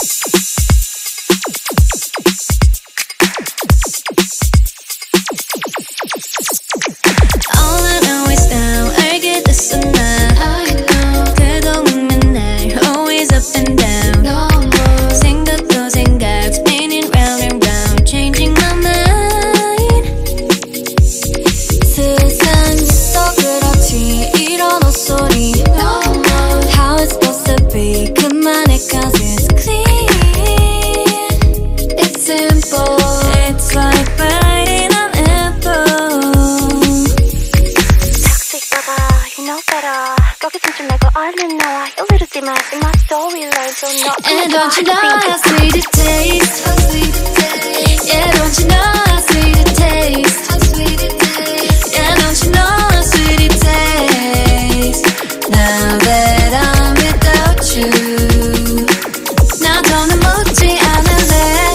All I know is now 알게 됐어 난 그동안 맨날 always up and down 생각도 생각 spinning round and round changing my mind 세상에서 그렇지 이런 헛소리 How it's supposed to be 그만해 cause it's clean It's simple It's like biting an apple Toxic lover, you know better 거기 숨지 말고 얼른 나와 이러지 마 in my storyline so no And don't you know how sweet it tastes Yeah, don't you know how sweet it tastes Yeah, don't you know how sweet it tastes Now that I'm without you 나 더는 묻지 않을래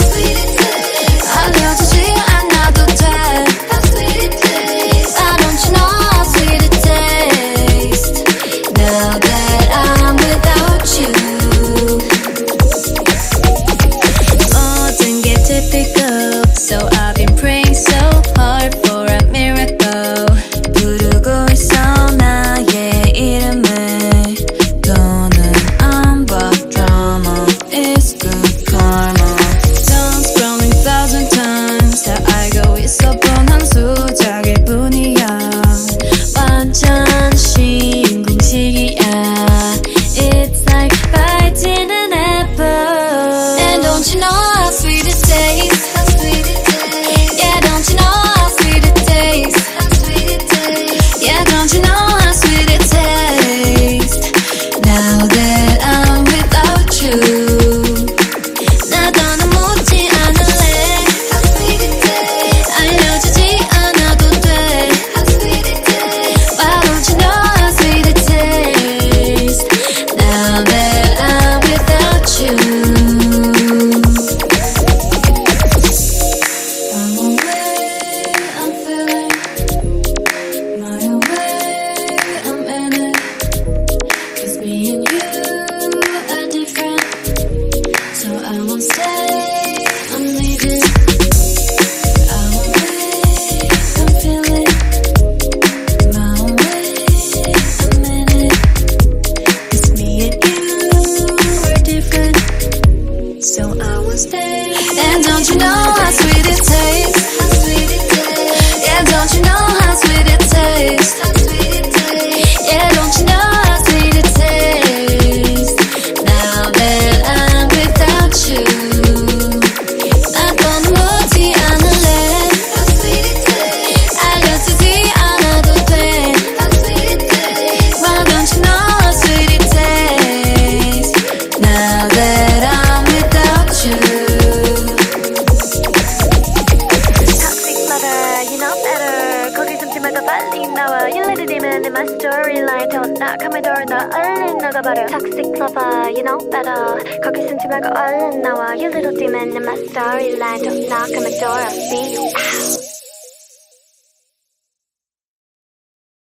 알려주지 않아도 돼 Why don't you know how sweet it tastes Now that I'm without you 모든 게 typical So I've been praying so hard for a miracle 부르고 있어 나의 이름을 더는 안 봐 drama It's good karma Don't scrolling 1,000 times 다 알고 있어 뻔한 수작일 뿐이야 완전 신공식이야 It's like biting an apple And don't you know how sweet it tastes Yeah, don't you know how sweet it tastes Yeah, don't you know how sweet it tastes Now that I'm without you 나 더는 묻지 않을래 알려주지 않아도 돼 Why don't you know how sweet it tastes Now that I'm without you I'm away, I'm feeling my way, I'm in it 'Cause me and you are different So I won't stay, I'm leaving I'm away, I'm feeling my way, I'm in it 'Cause me and you are different So I won't stay And don't you know how sweet it tastes Yeah, don't you know how sweet it tastes Yeah, don't you know how sweet it tastes Now that I'm without you 나 더는 묻지 않을래 알려주지 않아도 돼 Why don't you know how sweet it tastes Now that I'm without you Toxic lover, you know better 거기 숨지 말고 빨리 나와 You let it in my storyline 더 나가면 더 얼른 나가버려 Toxic lover, you know better 거기 숨지 말고 얼른 나와 You little demon in my storyline 더 나가면 더 I'll see you out